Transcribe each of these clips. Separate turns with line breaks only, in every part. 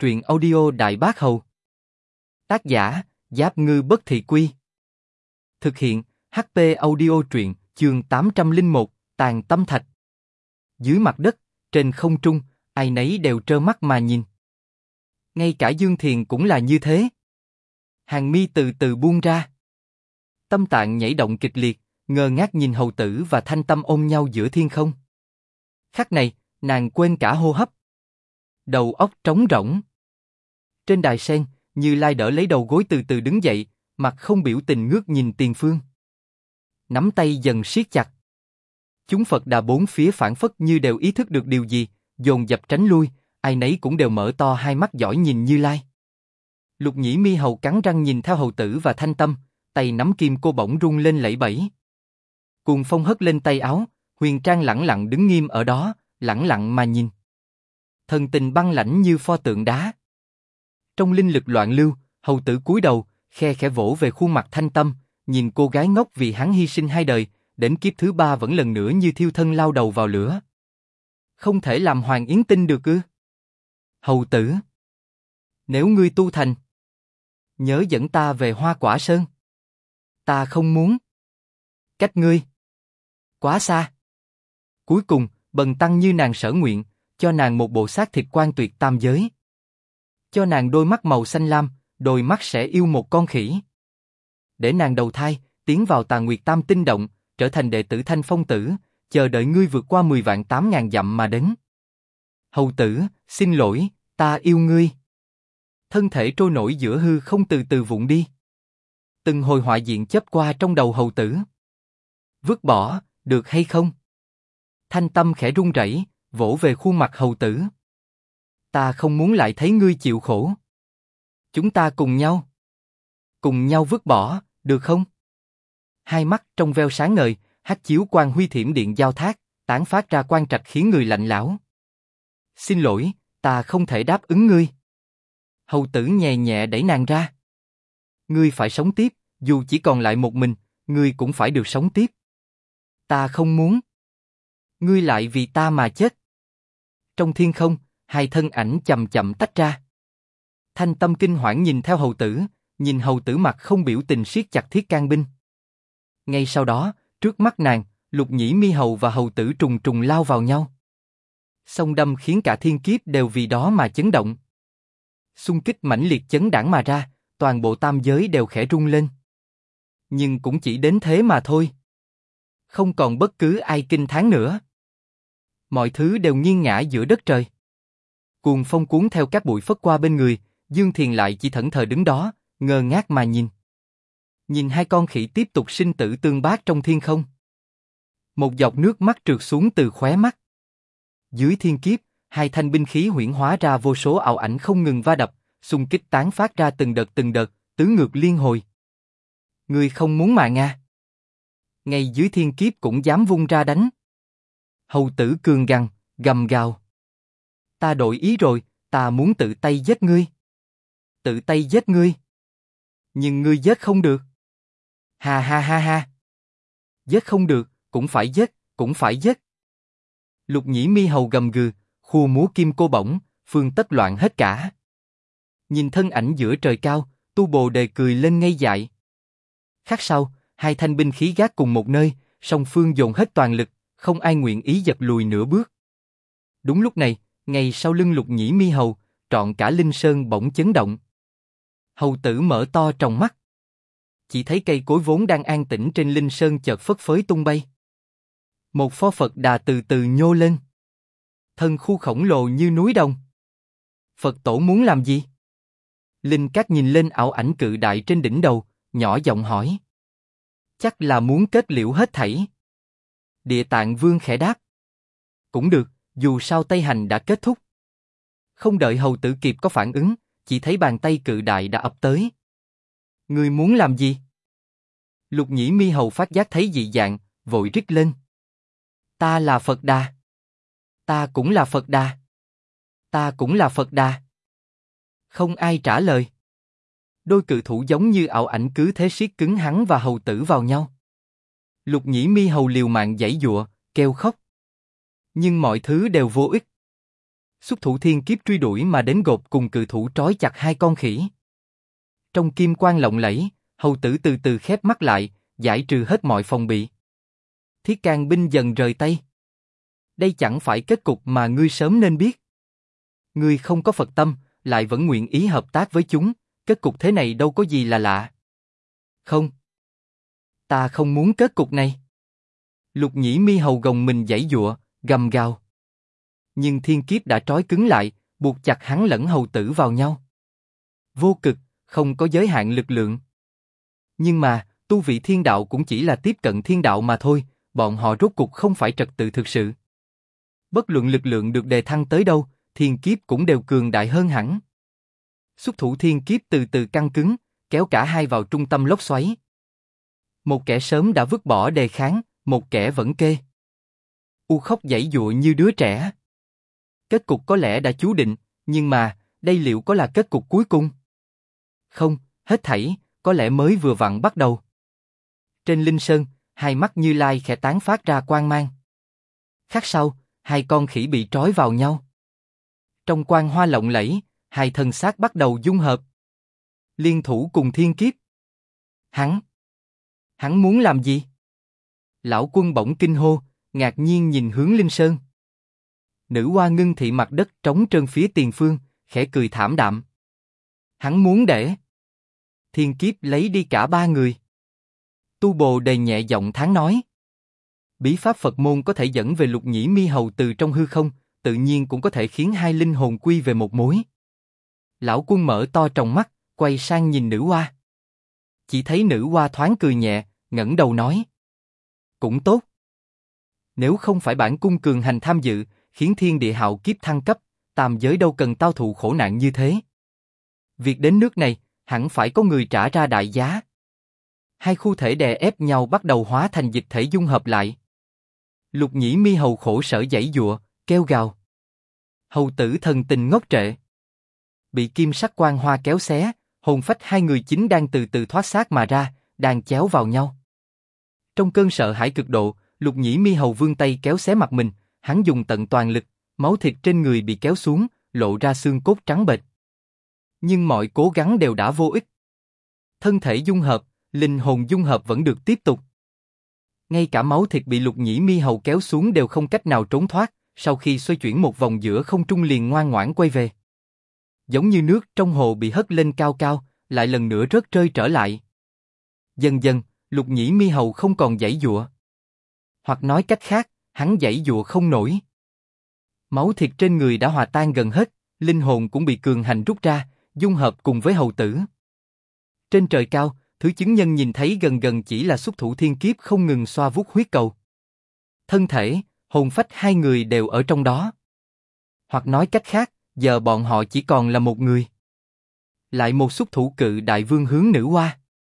Truyện audio Đại Bác Hầu. Tác giả, Giáp Ngư Bất Thị Quy. Thực hiện, HP audio truyện, chương 801, Tàn Tâm Thạch. Dưới mặt đất, trên không trung, ai nấy đều trơ mắt mà nhìn. Ngay cả Dương Thiền cũng là như thế. Hàng mi từ từ buông ra. Tâm tạng nhảy động kịch liệt, ngơ ngác nhìn Hầu Tử và Thanh Tâm ôm nhau giữa thiên không. Khắc này, nàng quên cả hô hấp. Đầu óc trống rỗng. Trên đài sen, Như Lai đỡ lấy đầu gối từ từ đứng dậy, mặt không biểu tình ngước nhìn tiền phương. Nắm tay dần siết chặt. Chúng Phật Đà bốn phía phảng phất như đều ý thức được điều gì, dồn dập tránh lui, ai nấy cũng đều mở to hai mắt giỏi nhìn Như Lai. Lục Nhĩ Mi Hầu cắn răng nhìn theo Hầu Tử và Thanh Tâm, tay nắm kim cô bỗng rung lên lẫy bẫy. Cuồng phong hất lên tay áo, Huyền Trang lẳng lặng đứng nghiêm ở đó, lẳng lặng mà nhìn. Thần tình băng lãnh như pho tượng đá. Trong linh lực loạn lưu, Hầu Tử cúi đầu, khe khẽ vỗ về khuôn mặt Thanh Tâm, nhìn cô gái ngốc vì hắn hy sinh hai đời, đến kiếp thứ ba vẫn lần nữa như thiêu thân lao đầu vào lửa. Không thể làm Hoàng Yến tin được ư? Hầu Tử, nếu ngươi tu thành, nhớ dẫn ta về Hoa Quả Sơn. Ta không muốn. Cách ngươi quá xa. Cuối cùng, bần tăng như nàng sở nguyện, cho nàng một bộ xác thịt quan tuyệt tam giới. Cho nàng đôi mắt màu xanh lam, đôi mắt sẽ yêu một con khỉ. Để nàng đầu thai, tiến vào Tà Nguyệt Tam Tinh Động, trở thành đệ tử Thanh Phong Tử, chờ đợi ngươi vượt qua 10 vạn 8.000 dặm mà đến. Hầu Tử, xin lỗi, ta yêu ngươi. Thân thể trôi nổi giữa hư không từ từ vụn đi. Từng hồi họa diện chớp qua trong đầu Hầu Tử. Vứt bỏ, được hay không? Thanh Tâm khẽ run rẩy, vỗ về khuôn mặt Hầu Tử. Ta không muốn lại thấy ngươi chịu khổ. Chúng ta cùng nhau vứt bỏ, được không? Hai mắt trong veo sáng ngời, hắt chiếu quang huy thiểm điện giao thác, tán phát ra quang trạch khiến người lạnh lẽo. Xin lỗi, ta không thể đáp ứng ngươi. Hầu Tử nhẹ nhẹ đẩy nàng ra. Ngươi phải sống tiếp, dù chỉ còn lại một mình, ngươi cũng phải được sống tiếp. Ta không muốn. Ngươi lại vì ta mà chết. Trong thiên không, hai thân ảnh chậm chậm tách ra. Thanh Tâm kinh hoảng nhìn theo Hầu Tử, nhìn Hầu Tử mặt không biểu tình siết chặt thiết can binh. Ngay sau đó, trước mắt nàng, Lục Nhĩ Mi Hầu và Hầu Tử trùng trùng lao vào nhau. Song đâm khiến cả thiên kiếp đều vì đó mà chấn động. Xung kích mãnh liệt chấn đãng mà ra, toàn bộ tam giới đều khẽ rung lên. Nhưng cũng chỉ đến thế mà thôi. Không còn bất cứ ai kinh thán nữa. Mọi thứ đều nghiêng ngã giữa đất trời. Cuồng phong cuốn theo các bụi phất qua bên người, Dương Thiền lại chỉ thẫn thờ đứng đó, ngơ ngác mà nhìn. Nhìn hai con khỉ tiếp tục sinh tử tương bác trong thiên không. Một giọt nước mắt trượt xuống từ khóe mắt. Dưới thiên kiếp, hai thanh binh khí huyễn hóa ra vô số ảo ảnh không ngừng va đập, xung kích tán phát ra từng đợt, tứ ngược liên hồi. Ngươi không muốn mà nga. Ngay dưới thiên kiếp cũng dám vung ra đánh. Hầu Tử cường gằn, gầm gào. Ta đổi ý rồi, ta muốn tự tay giết ngươi. Tự tay giết ngươi. Nhưng ngươi giết không được. Ha ha ha ha. Giết không được, cũng phải giết. Lục Nhĩ Mi Hầu gầm gừ, khua múa kim cô bổng, phương tất loạn hết cả. Nhìn thân ảnh giữa trời cao, Tu Bồ Đề cười lên ngây dại. Khắc sau, hai thanh binh khí gác cùng một nơi, song phương dồn hết toàn lực, không ai nguyện ý giật lùi nửa bước. Đúng lúc này, ngay sau lưng Lục Nhĩ Mi Hầu, trọn cả Linh Sơn bỗng chấn động. Hầu Tử mở to tròng mắt. Chỉ thấy cây cối vốn đang an tĩnh trên Linh Sơn chợt phất phới tung bay. Một pho Phật Đà từ từ nhô lên. Thân khu khổng lồ như núi đồng. Phật tổ muốn làm gì? Linh Cát nhìn lên ảo ảnh cự đại trên đỉnh đầu, nhỏ giọng hỏi. Chắc là muốn kết liễu hết thảy. Địa Tạng Vương khẽ đáp. Cũng được, dù sao Tây Hành đã kết thúc. Không đợi Hầu Tử kịp có phản ứng, chỉ thấy bàn tay cự đại đã ập tới. Ngươi muốn làm gì? Lục Nhĩ Mi Hầu phát giác thấy dị dạng, vội rít lên. Ta là Phật Đà. Ta cũng là Phật Đà. Ta cũng là Phật Đà. Không ai trả lời. Đôi cự thủ giống như ảo ảnh cứ thế siết cứng hắn và Hầu Tử vào nhau. Lục Nhĩ Mi Hầu liều mạng giãy giụa, kêu khóc. Nhưng mọi thứ đều vô ích. Xuất thủ thiên kiếp truy đuổi mà đến gột cùng cự thủ trói chặt hai con khỉ. Trong kim quang lộng lẫy, hầu tử từ từ khép mắt lại, giải trừ hết mọi phòng bị. Thiết can binh dần rời tay. Đây chẳng phải kết cục mà ngươi sớm nên biết. Ngươi không có Phật tâm, lại vẫn nguyện ý hợp tác với chúng, kết cục thế này đâu có gì là lạ. Không. Ta không muốn kết cục này. Lục Nhĩ Mi hầu gồng mình giãy giụa, gầm gào. Nhưng thiên kiếp đã trói cứng lại, buộc chặt hắn lẫn hầu tử vào nhau. Vô cực, không có giới hạn lực lượng. Nhưng mà, tu vị thiên đạo cũng chỉ là tiếp cận thiên đạo mà thôi, bọn họ rốt cuộc không phải trật tự thực sự. Bất luận lực lượng được đề thăng tới đâu, thiên kiếp cũng đều cường đại hơn hẳn. Xuất thủ thiên kiếp từ từ căng cứng, kéo cả hai vào trung tâm lốc xoáy. Một kẻ sớm đã vứt bỏ đề kháng, một kẻ vẫn kê. U khóc giãy giụa như đứa trẻ. Kết cục có lẽ đã chú định, nhưng mà, đây liệu có là kết cục cuối cùng? Không, hết thảy, có lẽ mới vừa vặn bắt đầu. Trên Linh Sơn, hai mắt Như Lai khẽ tán phát ra quang mang. Khắc sau, hai con khỉ bị trói vào nhau. Trong quang hoa lộng lẫy, hai thân xác bắt đầu dung hợp. Liên thủ cùng thiên kiếp. Hắn muốn làm gì? Lão Quân bỗng kinh hô, ngạc nhiên nhìn hướng Linh Sơn. Nữ hoa ngưng thị mặt đất trống trơn phía tiền phương, khẽ cười thảm đạm. Hắn muốn để thiên kiếp lấy đi cả ba người. Tu Bồ Đề nhẹ giọng thán nói. Bí pháp Phật môn có thể dẫn về Lục Nhĩ Mi hầu từ trong hư không, tự nhiên cũng có thể khiến hai linh hồn quy về một mối. Lão Quân mở to tròng mắt, quay sang nhìn nữ hoa. Chỉ thấy nữ hoa thoáng cười nhẹ, ngẩng đầu nói. Cũng tốt. Nếu không phải bản cung cường hành tham dự, khiến thiên địa hạo kiếp thăng cấp, tam giới đâu cần tao thụ khổ nạn như thế. Việc đến nước này, hẳn phải có người trả ra đại giá. Hai khu thể đè ép nhau bắt đầu hóa thành dịch thể dung hợp lại. Lục Nhĩ Mi hầu khổ sở giãy giụa, kêu gào. Hầu tử thần tình ngốc trệ. Bị kim sắc quang hoa kéo xé, hồn phách hai người chính đang từ từ thoát xác mà ra, đang chéo vào nhau. Trong cơn sợ hãi cực độ, Lục Nhĩ Mi hầu vươn tay kéo xé mặt mình, hắn dùng tận toàn lực, máu thịt trên người bị kéo xuống, lộ ra xương cốt trắng bệch. Nhưng mọi cố gắng đều đã vô ích. Thân thể dung hợp, linh hồn dung hợp vẫn được tiếp tục. Ngay cả máu thịt bị Lục Nhĩ Mi hầu kéo xuống đều không cách nào trốn thoát, sau khi xoay chuyển một vòng giữa không trung liền ngoan ngoãn quay về. Giống như nước trong hồ bị hất lên cao cao, lại lần nữa rớt rơi trở lại. Dần dần, Lục Nhĩ Mi hầu không còn giãy giụa. Hoặc nói cách khác, hắn giãy giụa không nổi. Máu thịt trên người đã hòa tan gần hết, linh hồn cũng bị cường hành rút ra, dung hợp cùng với hầu tử. Trên trời cao, thứ chứng nhân nhìn thấy gần gần chỉ là xuất thủ thiên kiếp không ngừng xoa vuốt huyết cầu. Thân thể, hồn phách hai người đều ở trong đó. Hoặc nói cách khác, giờ bọn họ chỉ còn là một người. Lại một xuất thủ cự đại vương hướng nữ hoa.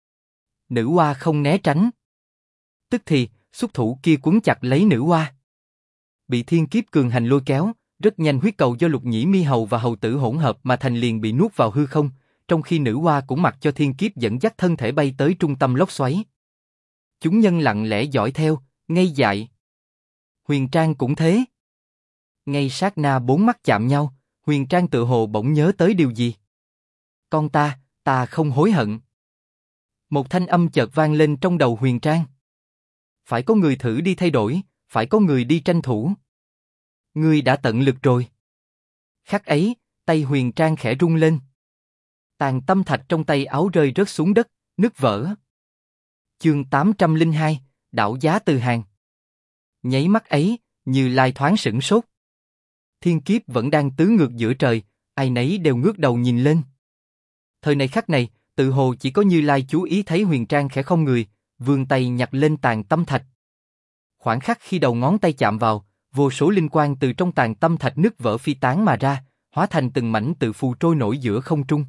Nữ hoa không né tránh. Tức thì, xuất thủ kia quấn chặt lấy nữ hoa. Bị thiên kiếp cường hành lôi kéo, rất nhanh huyết cầu do Lục Nhĩ Mi hầu và hầu tử hỗn hợp mà thành liền bị nuốt vào hư không, trong khi nữ hoa cũng mặc cho thiên kiếp dẫn dắt thân thể bay tới trung tâm lốc xoáy. Chúng nhân lặng lẽ dõi theo, ngây dại. Huyền Trang cũng thế. Ngay sát na bốn mắt chạm nhau, Huyền Trang tự hồ bỗng nhớ tới điều gì. Con ta không hối hận. Một thanh âm chợt vang lên trong đầu Huyền Trang. Phải có người thử đi thay đổi, phải có người đi tranh thủ. Ngươi đã tận lực rồi. Khắc ấy, tay Huyền Trang khẽ rung lên. Tàn tâm thạch trong tay áo rơi rớt xuống đất, nứt vỡ. Chương 802, Đảo giá từ hàng. Nháy mắt ấy, Như Lai thoáng sửng sốt. Thiên kiếp vẫn đang tứ ngược giữa trời, ai nấy đều ngước đầu nhìn lên. Thời này khắc này, tự hồ chỉ có Như Lai chú ý thấy Huyền Trang khẽ không người, vươn tay nhặt lên tàn tâm thạch. Khoảng khắc khi đầu ngón tay chạm vào, vô số linh quang từ trong tàn tâm thạch nứt vỡ phi tán mà ra, hóa thành từng mảnh tự phù trôi nổi giữa không trung.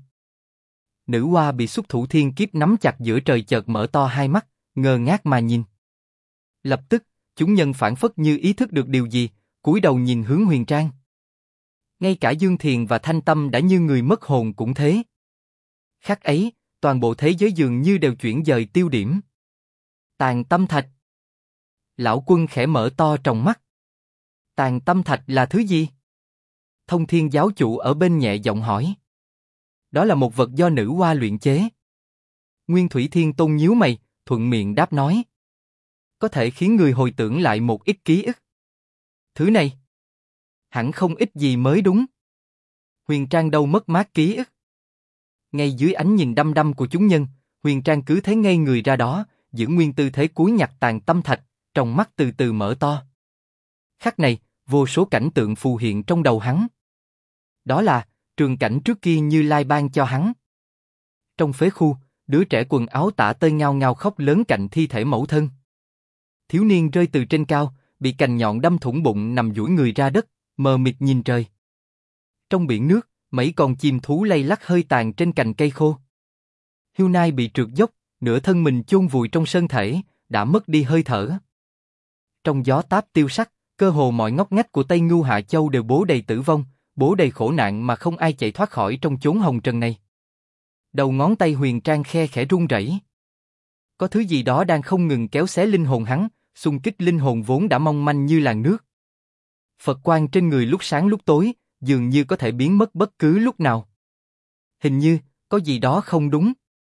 Nữ hoa bị xuất thủ thiên kiếp nắm chặt giữa trời chợt mở to hai mắt, ngơ ngác mà nhìn. Lập tức, chúng nhân phảng phất như ý thức được điều gì, cúi đầu nhìn hướng Huyền Trang. Ngay cả Dương Thiền và Thanh Tâm đã như người mất hồn cũng thế. Khắc ấy, toàn bộ thế giới dường như đều chuyển dời tiêu điểm. Tàn tâm thạch. Lão Quân khẽ mở to tròng mắt. Tàn tâm thạch là thứ gì? Thông Thiên giáo chủ ở bên nhẹ giọng hỏi. Đó là một vật do nữ hoa luyện chế. Nguyên Thủy Thiên Tôn nhíu mày, thuận miệng đáp nói. Có thể khiến người hồi tưởng lại một ít ký ức. Thứ này, hẳn không ít gì mới đúng. Huyền Trang đâu mất mát ký ức. Ngay dưới ánh nhìn đăm đăm của chúng nhân, Huyền Trang cứ thế ngây người ra đó, giữ nguyên tư thế cúi nhặt tàn tâm thạch, trong mắt từ từ mở to. Khắc này, vô số cảnh tượng phù hiện trong đầu hắn. Đó là trường cảnh trước kia Như Lai ban cho hắn. Trong phế khu, đứa trẻ quần áo tả tơi ngao ngao khóc lớn cạnh thi thể mẫu thân. Thiếu niên rơi từ trên cao, bị cành nhọn đâm thủng bụng nằm duỗi người ra đất, mờ mịt nhìn trời. Trong biển nước, mấy con chim thú lay lắc hơi tàn trên cành cây khô. Hưu Nai bị trượt dốc, nửa thân mình chôn vùi trong sơn thể, đã mất đi hơi thở. Trong gió táp tiêu sắc, cơ hồ mọi ngóc ngách của Tây Ngưu Hạ Châu đều bố đầy tử vong, bố đầy khổ nạn mà không ai chạy thoát khỏi trong chốn hồng trần này. Đầu ngón tay Huyền Trang khe khẽ run rẩy. Có thứ gì đó đang không ngừng kéo xé linh hồn hắn, xung kích linh hồn vốn đã mong manh như làn nước. Phật quang trên người lúc sáng lúc tối, dường như có thể biến mất bất cứ lúc nào. Hình như, có gì đó không đúng.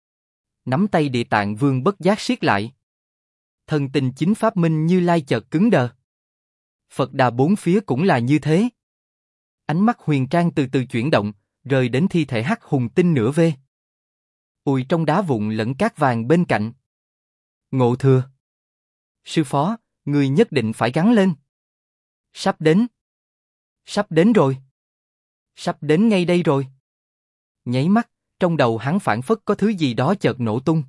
Nắm tay Địa Tạng Vương bất giác siết lại. Thần tình chính pháp minh Như Lai chợt cứng đờ. Phật Đà bốn phía cũng là như thế. Ánh mắt Huyền Trang từ từ chuyển động, rơi đến thi thể Hắc Hùng Tinh nửa vê. Ùi trong đá vụn lẫn cát vàng bên cạnh. Ngộ Thừa. Sư phó, người nhất định phải gắng lên. Sắp đến. Sắp đến rồi. Sắp đến ngay đây rồi. Nháy mắt, trong đầu hắn phảng phất có thứ gì đó chợt nổ tung.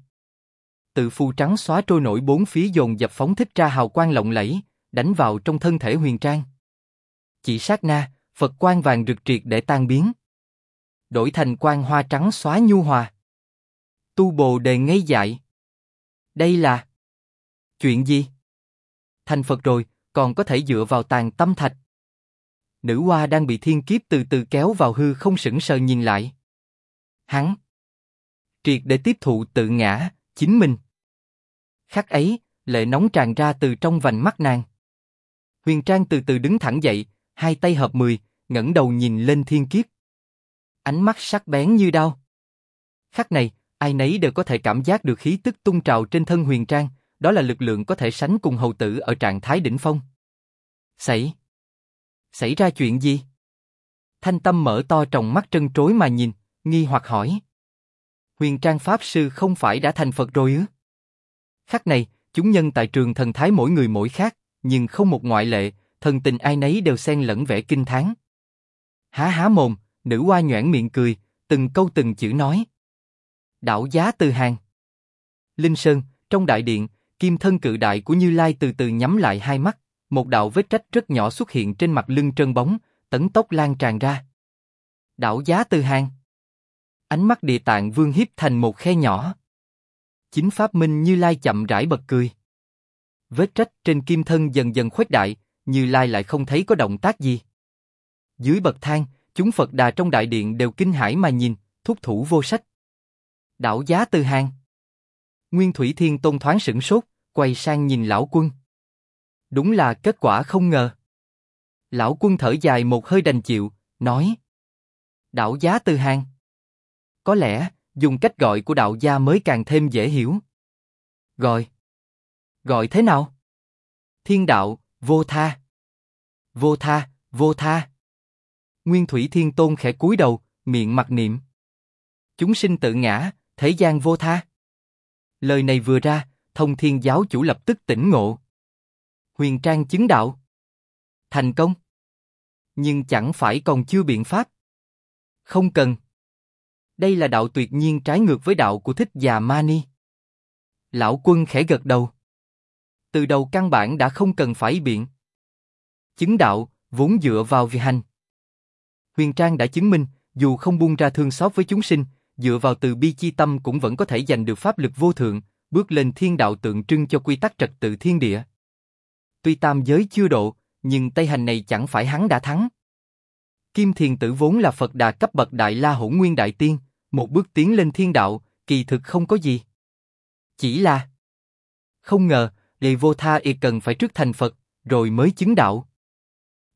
Tự phù trắng xóa trôi nổi bốn phía dồn dập phóng thích ra hào quang lộng lẫy, đánh vào trong thân thể Huyền Trang. Chỉ sát na, Phật quang vàng rực triệt để tan biến. Đổi thành quang hoa trắng xóa nhu hòa. Tu Bồ Đề ngây dại. Đây là... chuyện gì? Thành Phật rồi, còn có thể dựa vào tàn tâm thạch. Nữ hoa đang bị thiên kiếp từ từ kéo vào hư không sững sờ nhìn lại. Hắn triệt để tiếp thụ tự ngã, chính mình. Khắc ấy, lệ nóng tràn ra từ trong vành mắt nàng. Huyền Trang từ từ đứng thẳng dậy, hai tay hợp 10, ngẩng đầu nhìn lên thiên kiếp. Ánh mắt sắc bén như đao. Khắc này, ai nấy đều có thể cảm giác được khí tức tung trào trên thân Huyền Trang, đó là lực lượng có thể sánh cùng hầu tử ở trạng thái đỉnh phong. Xảy ra chuyện gì? Thanh Tâm mở to tròng mắt trân trối mà nhìn, nghi hoặc hỏi. Huyền Trang Pháp Sư không phải đã thành Phật rồi ư? Khắc này, chúng nhân tại trường thần thái mỗi người mỗi khác, nhưng không một ngoại lệ, thần tình ai nấy đều xen lẫn vẻ kinh thán. Há mồm, nữ hoa nhoẻn miệng cười, từng câu từng chữ nói. Đảo Giá Từ Hàng. Linh Sơn, trong đại điện, kim thân cự đại của Như Lai từ từ nhắm lại hai mắt, một đạo vết rách rất nhỏ xuất hiện trên mặt lưng trơn bóng, tấn tốc lan tràn ra. Đảo Giá Từ Hàng. Ánh mắt Địa Tạng Vương hiếp thành một khe nhỏ. Chính pháp minh Như Lai chậm rãi bật cười. Vết rách trên kim thân dần dần khuếch đại, Như Lai lại không thấy có động tác gì. Dưới bậc thang, chúng Phật Đà trong đại điện đều kinh hãi mà nhìn, thúc thủ vô sách. Đảo Giá Từ Hàng. Nguyên Thủy Thiên Tôn thoáng sửng sốt, quay sang nhìn Lão Quân. Đúng là kết quả không ngờ. Lão Quân thở dài một hơi đành chịu, nói. Đảo Giá Từ Hàng. Có lẽ, dùng cách gọi của đạo gia mới càng thêm dễ hiểu. Gọi thế nào? Thiên đạo, vô tha. Vô tha, vô tha. Nguyên Thủy Thiên Tôn khẽ cúi đầu, miệng mặc niệm. Chúng sinh tự ngã, thế gian vô tha. Lời này vừa ra, Thông Thiên giáo chủ lập tức tỉnh ngộ. Huyền Trang chứng đạo. Thành công. Nhưng chẳng phải còn chưa biện pháp. Không cần. Đây là đạo tuyệt nhiên trái ngược với đạo của Thích Già Mani. Lão Quân khẽ gật đầu. Từ đầu căn bản đã không cần phải biện. Chứng đạo, vốn dựa vào vi hành. Huyền Trang đã chứng minh, dù không buông ra thương xót với chúng sinh, dựa vào từ bi chi tâm cũng vẫn có thể giành được pháp lực vô thượng, bước lên thiên đạo tượng trưng cho quy tắc trật tự thiên địa. Tuy tam giới chưa độ, nhưng Tây Hành này chẳng phải hắn đã thắng. Kim Thiền Tử vốn là Phật Đà cấp bậc Đại La Hỗn Nguyên Đại Tiên, một bước tiến lên thiên đạo, kỳ thực không có gì. Chỉ là không ngờ, Lê Vô Tha y cần phải trước thành Phật, rồi mới chứng đạo.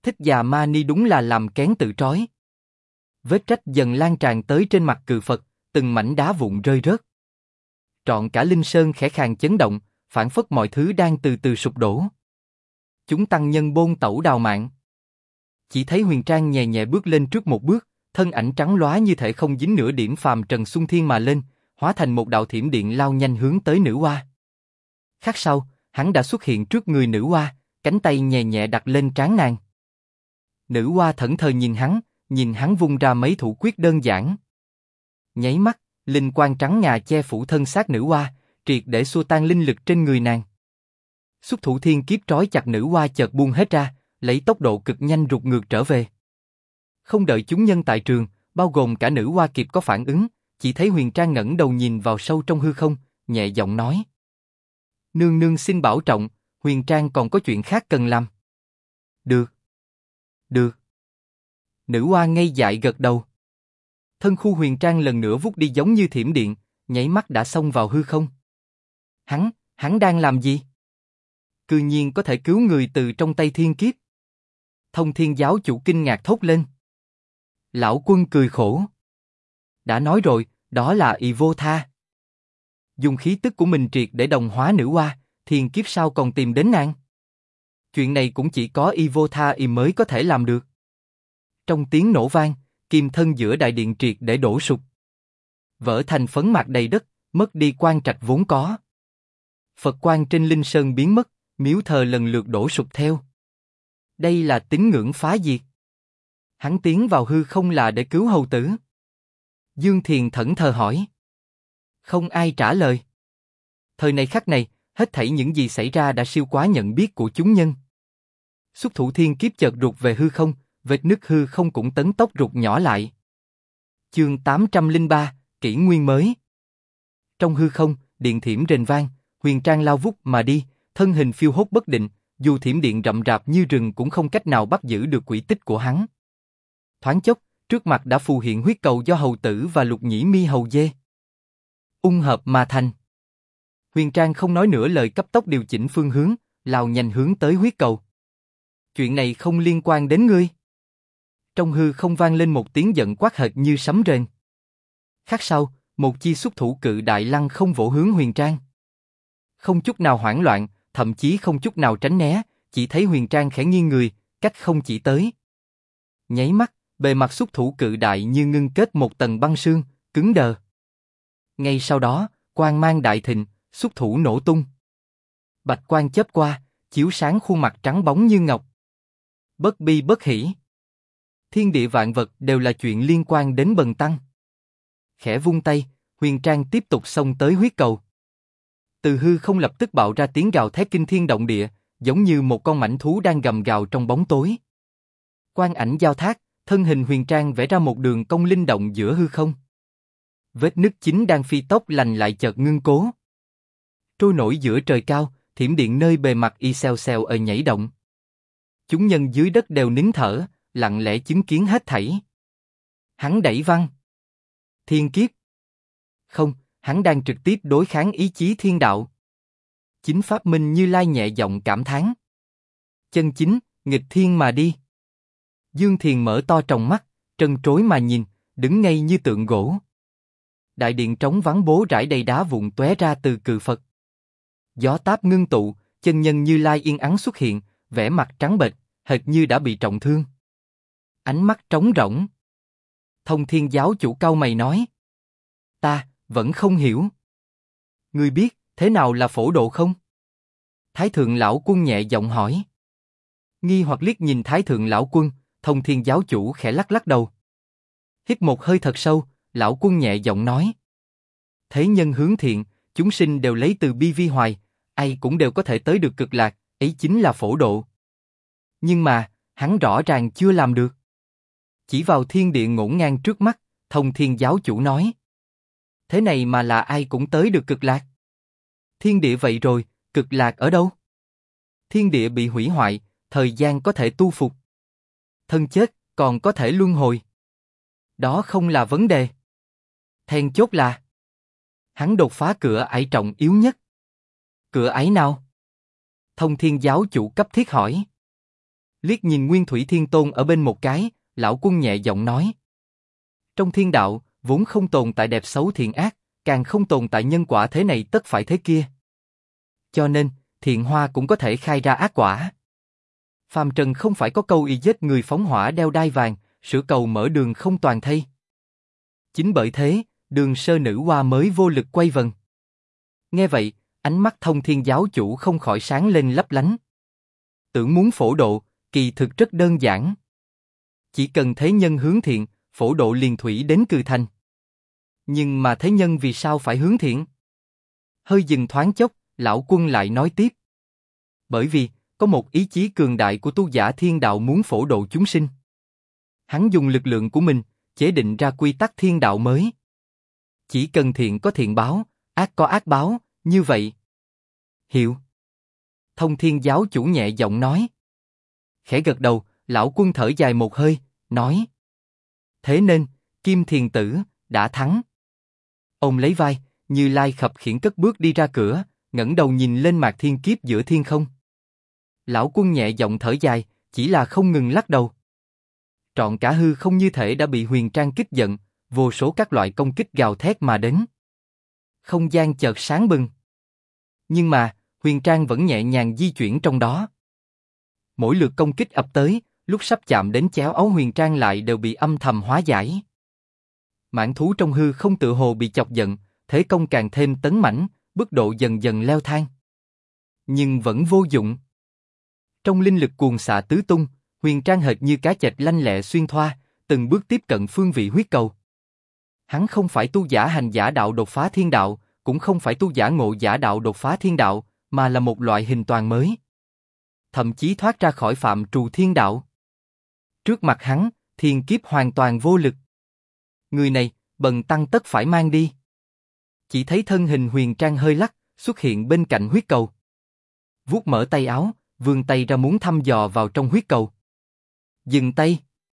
Thích già ma ni đúng là làm kén tự trói. Vết rách dần lan tràn tới trên mặt cự Phật, từng mảnh đá vụn rơi rớt. Trọn cả Linh Sơn khẽ khàng chấn động, phảng phất mọi thứ đang từ từ sụp đổ. Chúng tăng nhân bôn tẩu đào mạng. Chỉ thấy Huyền Trang nhẹ nhẹ bước lên trước một bước, thân ảnh trắng lóa như thể không dính nửa điểm phàm trần xuân thiên mà lên, hóa thành một đạo thiểm điện lao nhanh hướng tới nữ hoa. Khắc sau, hắn đã xuất hiện trước người nữ hoa, cánh tay nhẹ nhẹ đặt lên trán nàng. Nữ hoa thẫn thờ nhìn hắn vung ra mấy thủ quyết đơn giản. Nháy mắt, linh quang trắng ngà che phủ thân xác nữ hoa, triệt để xua tan linh lực trên người nàng. Xuất thủ thiên kiếp trói chặt nữ hoa chợt buông hết ra, lấy tốc độ cực nhanh rụt ngược trở về. Không đợi chúng nhân tại trường, bao gồm cả nữ hoa kịp có phản ứng, chỉ thấy Huyền Trang ngẩng đầu nhìn vào sâu trong hư không, nhẹ giọng nói: "Nương nương xin bảo trọng, Huyền Trang còn có chuyện khác cần làm." "Được, được." Nữ hoa ngây dại gật đầu. Thân khu Huyền Trang lần nữa vút đi giống như thiểm điện, nháy mắt đã xông vào hư không. Hắn đang làm gì? Cư nhiên có thể cứu người từ trong tay thiên kiếp. Thông Thiên giáo chủ kinh ngạc thốt lên. Lão Quân cười khổ. Đã nói rồi, đó là Y Vô Tha. Dùng khí tức của mình triệt để đồng hóa nữ hoa, thiên kiếp sao còn tìm đến nàng? Chuyện này cũng chỉ có Y Vô Tha mới có thể làm được. Trong tiếng nổ vang, kim thân giữa đại điện triệt để đổ sụp. Vỡ thành phấn mạc đầy đất, mất đi quang trạch vốn có. Phật quang trên Linh Sơn biến mất, miếu thờ lần lượt đổ sụp theo. Đây là tín ngưỡng phá diệt. Hắn tiến vào hư không là để cứu hầu tử. Dương Thiền thẫn thờ hỏi. Không ai trả lời. Thời này khắc này, hết thảy những gì xảy ra đã siêu quá nhận biết của chúng nhân. Xuất thủ thiên kiếp chợt rụt về hư không, vết nứt hư không cũng tấn tốc rụt nhỏ lại. Chương 803, kỷ nguyên mới. Trong hư không, điện thiểm rền vang, Huyền Trang lao vút mà đi, thân hình phiêu hốt bất định, dù thiểm điện rậm rạp như rừng cũng không cách nào bắt giữ được quỹ tích của hắn. Thoáng chốc, trước mặt đã phù hiện huyết cầu do hầu tử và Lục Nhĩ Mi hầu dê ung hợp mà thành. Huyền Trang không nói nửa lời cấp tốc điều chỉnh phương hướng, lao nhanh hướng tới huyết cầu. Chuyện này không liên quan đến ngươi. Trong hư không vang lên một tiếng giận quát hệt như sấm rền. Khắc sau, một chi xuất thủ cự đại lăng không vỗ hướng Huyền Trang. Không chút nào hoảng loạn, thậm chí không chút nào tránh né, chỉ thấy Huyền Trang khẽ nghiêng người, cách không chỉ tới. Nháy mắt, bề mặt xuất thủ cự đại như ngưng kết một tầng băng sương, cứng đờ. Ngay sau đó, quang mang đại thịnh, xuất thủ nổ tung. Bạch quang chớp qua, chiếu sáng khuôn mặt trắng bóng như ngọc. Bất bi bất hỉ. Thiên địa vạn vật đều là chuyện liên quan đến bần tăng. Khẽ vung tay, Huyền Trang tiếp tục xông tới huyết cầu. Từ hư không lập tức bạo ra tiếng gào thét kinh thiên động địa, giống như một con mãnh thú đang gầm gào trong bóng tối. Quang ảnh giao thác, thân hình Huyền Trang vẽ ra một đường cong linh động giữa hư không. Vết nứt chính đang phi tốc lành lại chợt ngưng cố. Trôi nổi giữa trời cao, thiểm điện nơi bề mặt y xèo xèo ở nhảy động. Chúng nhân dưới đất đều nín thở, lặng lẽ chứng kiến hết thảy. Hắn đẩy văn. Thiên kiếp. Không, hắn đang trực tiếp đối kháng ý chí thiên đạo. Chính Pháp Minh Như Lai nhẹ giọng cảm thán. Chân chính, nghịch thiên mà đi. Dương Thiền mở to tròng mắt, trân trối mà nhìn, đứng ngây như tượng gỗ. Đại điện trống vắng bố rải đầy đá vụn tóe ra từ cự Phật. Gió táp ngưng tụ, chân nhân Như Lai yên ắng xuất hiện, vẻ mặt trắng bệch, hệt như đã bị trọng thương. Ánh mắt trống rỗng. Thông Thiên giáo chủ cau mày nói. Ta, vẫn không hiểu. Ngươi biết, thế nào là phổ độ không? Thái thượng lão quân nhẹ giọng hỏi. Nghi hoặc liếc nhìn Thái thượng lão quân, Thông Thiên giáo chủ khẽ lắc lắc đầu. Hít một hơi thật sâu, lão quân nhẹ giọng nói. Thế nhân hướng thiện, chúng sinh đều lấy từ bi vi hoài, ai cũng đều có thể tới được cực lạc, ấy chính là phổ độ. Nhưng mà, hắn rõ ràng chưa làm được. Chỉ vào thiên địa ngổn ngang trước mắt, Thông Thiên giáo chủ nói. Thế này mà là ai cũng tới được cực lạc. Thiên địa vậy rồi, cực lạc ở đâu? Thiên địa bị hủy hoại, thời gian có thể tu phục. Thân chết, còn có thể luân hồi. Đó không là vấn đề. Then chốt là hắn đột phá cửa ải trọng yếu nhất. Cửa ải nào? Thông Thiên giáo chủ cấp thiết hỏi. Liếc nhìn Nguyên Thủy Thiên Tôn ở bên một cái, lão quân nhẹ giọng nói. Trong thiên đạo, vốn không tồn tại đẹp xấu thiện ác, càng không tồn tại nhân quả thế này tất phải thế kia. Cho nên, thiện hoa cũng có thể khai ra ác quả. Phàm trần không phải có câu y giết người phóng hỏa đeo đai vàng, sửa cầu mở đường không toàn thây. Chính bởi thế, Đường Sơ Nữ Hoa mới vô lực quay vần. Nghe vậy, ánh mắt Thông Thiên giáo chủ không khỏi sáng lên lấp lánh. Tưởng muốn phổ độ, kỳ thực rất đơn giản. Chỉ cần thế nhân hướng thiện, phổ độ liền thủy đến cừ thành. Nhưng mà thế nhân vì sao phải hướng thiện? Hơi dừng thoáng chốc, lão quân lại nói tiếp. Bởi vì, có một ý chí cường đại của tu giả thiên đạo muốn phổ độ chúng sinh. Hắn dùng lực lượng của mình, chế định ra quy tắc thiên đạo mới. Chỉ cần thiện có thiện báo, ác có ác báo, như vậy. Hiểu. Thông Thiên giáo chủ nhẹ giọng nói. Khẽ gật đầu, lão quân thở dài một hơi, nói. Thế nên, Kim Thiền Tử, đã thắng. Ông lấy vai, Như Lai khập khiễng cất bước đi ra cửa, ngẩng đầu nhìn lên mạc thiên kiếp giữa thiên không. Lão quân nhẹ giọng thở dài, chỉ là không ngừng lắc đầu. Trọn cả hư không như thể đã bị Huyền Trang kích giận, vô số các loại công kích gào thét mà đến. Không gian chợt sáng bừng. Nhưng mà, Huyền Trang vẫn nhẹ nhàng di chuyển trong đó. Mỗi lượt công kích ập tới, lúc sắp chạm đến chéo áo Huyền Trang lại đều bị âm thầm hóa giải. Mãng thú trong hư không tự hồ bị chọc giận, thế công càng thêm tấn mãnh, mức độ dần dần leo thang. Nhưng vẫn vô dụng. Trong linh lực cuồng xạ tứ tung, Huyền Trang hệt như cá chạch lanh lẹ xuyên thoa, từng bước tiếp cận phương vị huyết cầu. Hắn không phải tu giả hành giả đạo đột phá thiên đạo, cũng không phải tu giả ngộ giả đạo đột phá thiên đạo, mà là một loại hình toàn mới. Thậm chí thoát ra khỏi phạm trù thiên đạo. Trước mặt hắn, thiên kiếp hoàn toàn vô lực. Người này, bần tăng tất phải mang đi. Chỉ thấy thân hình Huyền Trang hơi lắc, xuất hiện bên cạnh huyết cầu. Vuốt mở tay áo, vươn tay ra muốn thăm dò vào trong huyết cầu. Dừng tay.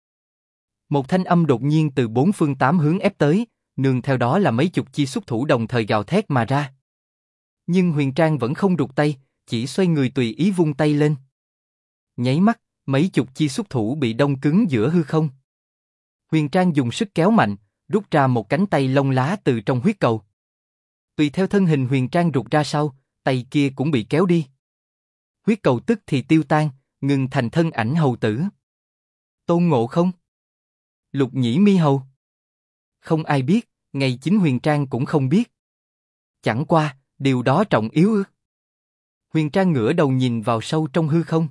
Một thanh âm đột nhiên từ bốn phương tám hướng ép tới, nương theo đó là mấy chục chi xuất thủ đồng thời gào thét mà ra. Nhưng Huyền Trang vẫn không rụt tay, chỉ xoay người tùy ý vung tay lên. Nháy mắt, mấy chục chi xuất thủ bị đông cứng giữa hư không. Huyền Trang dùng sức kéo mạnh, rút ra một cánh tay lông lá từ trong huyết cầu. Tùy theo thân hình Huyền Trang rụt ra sau, tay kia cũng bị kéo đi. Huyết cầu tức thì tiêu tan, ngừng thành thân ảnh hầu tử. Tôn Ngộ Không, Lục Nhĩ Mi Hầu. Không ai biết, ngay chính Huyền Trang cũng không biết. Chẳng qua, điều đó trọng yếu ư? Huyền Trang ngửa đầu nhìn vào sâu trong hư không.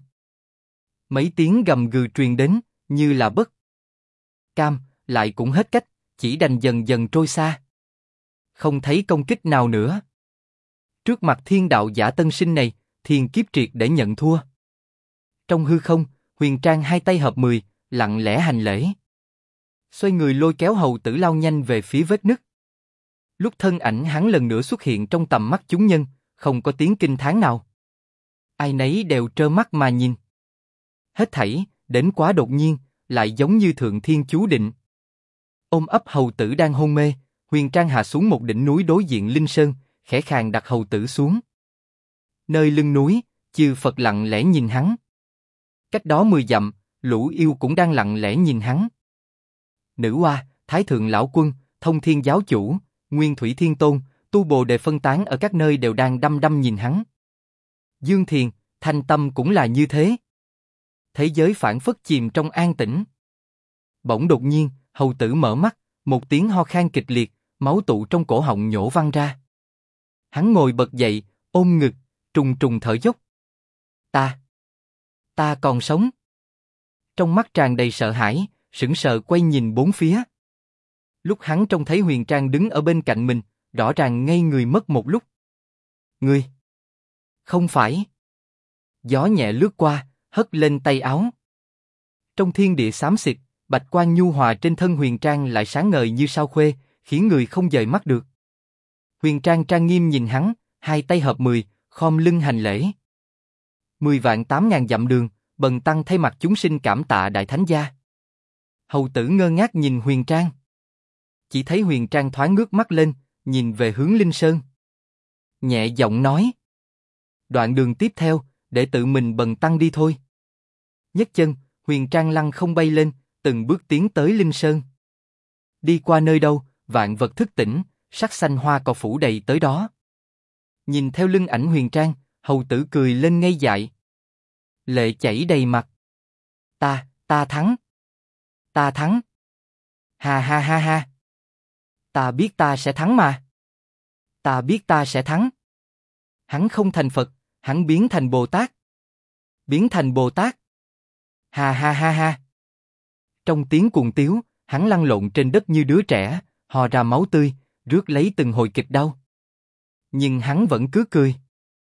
Mấy tiếng gầm gừ truyền đến, như là bất cam, lại cũng hết cách, chỉ đành dần dần trôi xa. Không thấy công kích nào nữa. Trước mặt thiên đạo giả tân sinh này, thiên kiếp triệt để nhận thua. Trong hư không, Huyền Trang hai tay hợp 10, lặng lẽ hành lễ. Xoay người lôi kéo hầu tử lao nhanh về phía vết nứt. Lúc thân ảnh hắn lần nữa xuất hiện trong tầm mắt chúng nhân, không có tiếng kinh thán nào. Ai nấy đều trơ mắt mà nhìn. Hết thảy, đến quá đột nhiên, lại giống như thượng thiên chú định. Ôm ấp hầu tử đang hôn mê, Huyền Trang hạ xuống một đỉnh núi đối diện Linh Sơn, khẽ khàng đặt hầu tử xuống. Nơi lưng núi, chư Phật lặng lẽ nhìn hắn. Cách đó 10 dặm, lũ yêu cũng đang lặng lẽ nhìn hắn. Nữ Hoa, Thái Thượng Lão Quân, Thông Thiên Giáo Chủ, Nguyên Thủy Thiên Tôn, Tu Bồ Đề phân tán ở các nơi đều đang đăm đăm nhìn hắn. Dương Thiền, Thanh Tâm cũng là như thế. Thế giới phảng phất chìm trong an tĩnh. Bỗng đột nhiên, hầu tử mở mắt, một tiếng ho khan kịch liệt, máu tụ trong cổ họng nhổ văng ra. Hắn ngồi bật dậy, ôm ngực, trùng trùng thở dốc. Ta còn sống. Trong mắt tràn đầy sợ hãi, sững sờ quay nhìn bốn phía. Lúc hắn trông thấy Huyền Trang đứng ở bên cạnh mình, rõ ràng ngây người mất một lúc. Ngươi! Không phải! Gió nhẹ lướt qua, hất lên tay áo. Trong thiên địa xám xịt, bạch quang nhu hòa trên thân Huyền Trang lại sáng ngời như sao khuê, khiến người không dời mắt được. Huyền Trang trang nghiêm nhìn hắn, hai tay hợp 10, khom lưng hành lễ. 10.800.000 dặm đường, bần tăng thay mặt chúng sinh cảm tạ đại thánh gia. Hầu tử ngơ ngác nhìn Huyền Trang. Chỉ thấy Huyền Trang thoáng ngước mắt lên, nhìn về hướng Linh Sơn. Nhẹ giọng nói. Đoạn đường tiếp theo, để tự mình bần tăng đi thôi. Nhấc chân, Huyền Trang lăng không bay lên, từng bước tiến tới Linh Sơn. Đi qua nơi đâu, vạn vật thức tỉnh, sắc xanh hoa cỏ phủ đầy tới đó. Nhìn theo lưng ảnh Huyền Trang, hầu tử cười lên ngây dại. Lệ chảy đầy mặt. Ta thắng. Ta thắng. Ha ha ha ha. Ta biết ta sẽ thắng mà. Ta biết ta sẽ thắng. Hắn không thành Phật, hắn biến thành Bồ Tát. Biến thành Bồ Tát. Ha ha ha ha. Trong tiếng cuồng tiếu, hắn lăn lộn trên đất như đứa trẻ, hò ra máu tươi, rước lấy từng hồi kịch đau. Nhưng hắn vẫn cứ cười.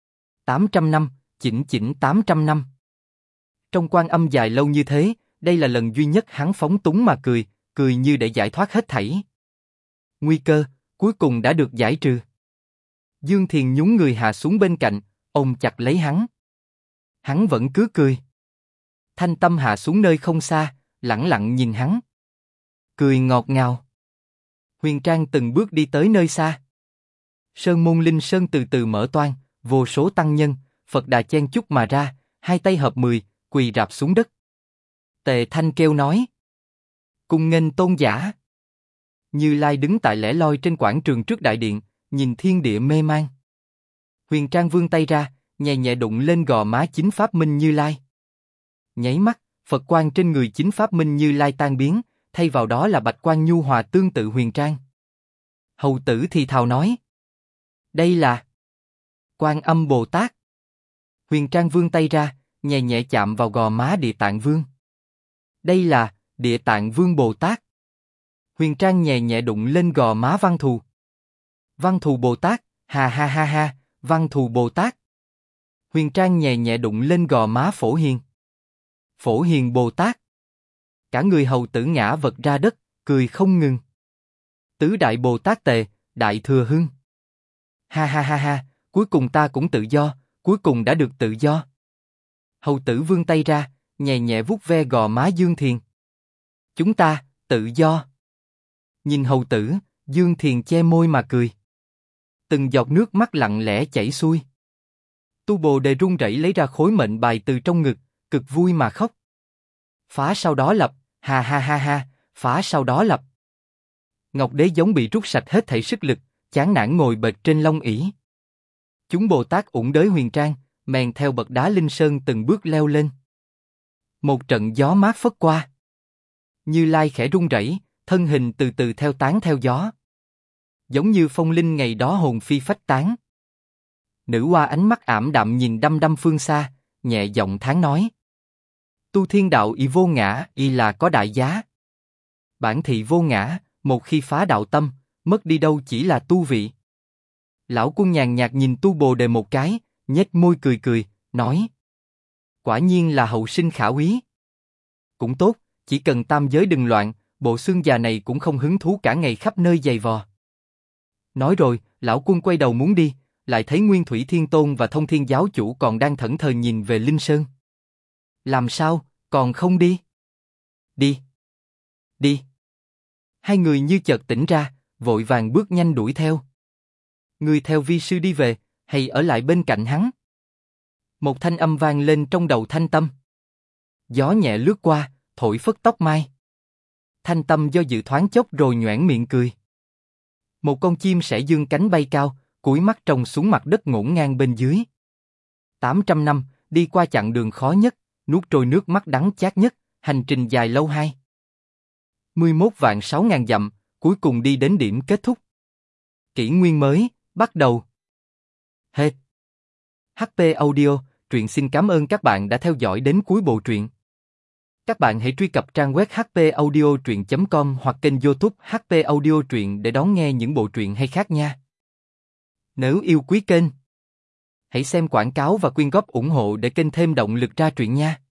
800 năm, chỉnh 800 năm. Trong Quan Âm dài lâu như thế, đây là lần duy nhất hắn phóng túng mà cười, cười như để giải thoát hết thảy. Nguy cơ, cuối cùng đã được giải trừ. Dương Thiền nhún người hạ xuống bên cạnh, ôm chặt lấy hắn. Hắn vẫn cứ cười. Thanh Tâm hạ xuống nơi không xa, lẳng lặng nhìn hắn. Cười ngọt ngào. Huyền Trang từng bước đi tới nơi xa. Sơn môn Linh Sơn từ từ mở toang, vô số tăng nhân, Phật Đà chen chúc mà ra, hai tay hợp 10, quỳ rạp xuống đất. Tề Thanh kêu nói. Cung nghênh tôn giả. Như Lai đứng tại lẻ loi trên quảng trường trước đại điện, nhìn thiên địa mê man. Huyền Trang vươn tay ra, nhẹ nhẹ đụng lên gò má chính Pháp Minh Như Lai. Nháy mắt, Phật quang trên người chính Pháp Minh Như Lai tan biến, thay vào đó là bạch quang nhu hòa tương tự Huyền Trang. Hầu tử thì thào nói. Đây là Quan Âm Bồ Tát. Huyền Trang vươn tay ra, nhẹ nhẹ chạm vào gò má Địa Tạng Vương. Đây là Địa Tạng Vương Bồ Tát. Huyền Trang nhẹ nhẹ đụng lên gò má Văn Thù. Văn Thù Bồ Tát, ha ha ha ha, Văn Thù Bồ Tát. Huyền Trang nhẹ nhẹ đụng lên gò má Phổ Hiền. Phổ Hiền Bồ Tát. Cả người hầu tử ngã vật ra đất, cười không ngừng. Tứ Đại Bồ Tát Tề, Đại Thừa Hưng. Ha ha ha ha, cuối cùng ta cũng tự do, cuối cùng đã được tự do. Hầu tử vươn tay ra, nhẹ nhẹ vuốt ve gò má Dương Thiền. Chúng ta, tự do. Nhìn hầu tử, Dương Thiền che môi mà cười. Từng giọt nước mắt lặng lẽ chảy xuôi. Tu Bồ Đề run rẩy lấy ra khối mệnh bài từ trong ngực, cực vui mà khóc. Phá sau đó lập, ha ha ha ha, phá sau đó lập. Ngọc Đế giống bị rút sạch hết thảy sức lực, chán nản ngồi bệt trên long ỷ. Chúng Bồ Tát ủng đới Huyền Trang, men theo bậc đá Linh Sơn từng bước leo lên. Một trận gió mát phất qua. Như Lai khẽ run rẩy, thân hình từ từ theo tán theo gió. Giống như phong linh ngày đó hồn phi phách tán. Nữ hoa ánh mắt ảm đạm nhìn đăm đăm phương xa, nhẹ giọng thán nói. Tu thiên đạo y vô ngã, y là có đại giá. Bản thị vô ngã, một khi phá đạo tâm, mất đi đâu chỉ là tu vị. Lão Quân nhàn nhạt nhìn Tu Bồ Đề một cái, nhếch môi cười cười, nói. Quả nhiên là hậu sinh khả úy. Cũng tốt, chỉ cần tam giới đừng loạn, bộ xương già này cũng không hứng thú cả ngày khắp nơi giày vò. Nói rồi, Lão Quân quay đầu muốn đi, lại thấy Nguyên Thủy Thiên Tôn và Thông Thiên Giáo Chủ còn đang thẫn thờ nhìn về Linh Sơn. Làm sao, còn không đi? Đi. Đi. Hai người như chợt tỉnh ra, vội vàng bước nhanh đuổi theo. Người theo vi sư đi về, hay ở lại bên cạnh hắn? Một thanh âm vang lên trong đầu Thanh Tâm. Gió nhẹ lướt qua, thổi phất tóc mai. Thanh Tâm do dự thoáng chốc rồi nhoẻn miệng cười. Một con chim sẻ dương cánh bay cao, cúi mắt trông xuống mặt đất ngổn ngang bên dưới. 800 năm, đi qua chặng đường khó nhất, nuốt trôi nước mắt đắng chát nhất, hành trình dài lâu 21.600.000 dặm, cuối cùng đi đến điểm kết thúc. Kỷ nguyên mới, bắt đầu. Hết. HP Audio, truyện xin cảm ơn các bạn đã theo dõi đến cuối bộ truyện. Các bạn hãy truy cập trang web hpaudiotruyện.com hoặc kênh YouTube HP Audio Truyện để đón nghe những bộ truyện hay khác nha. Nếu yêu quý kênh, hãy xem quảng cáo và quyên góp ủng hộ để kênh thêm động lực ra truyện nha.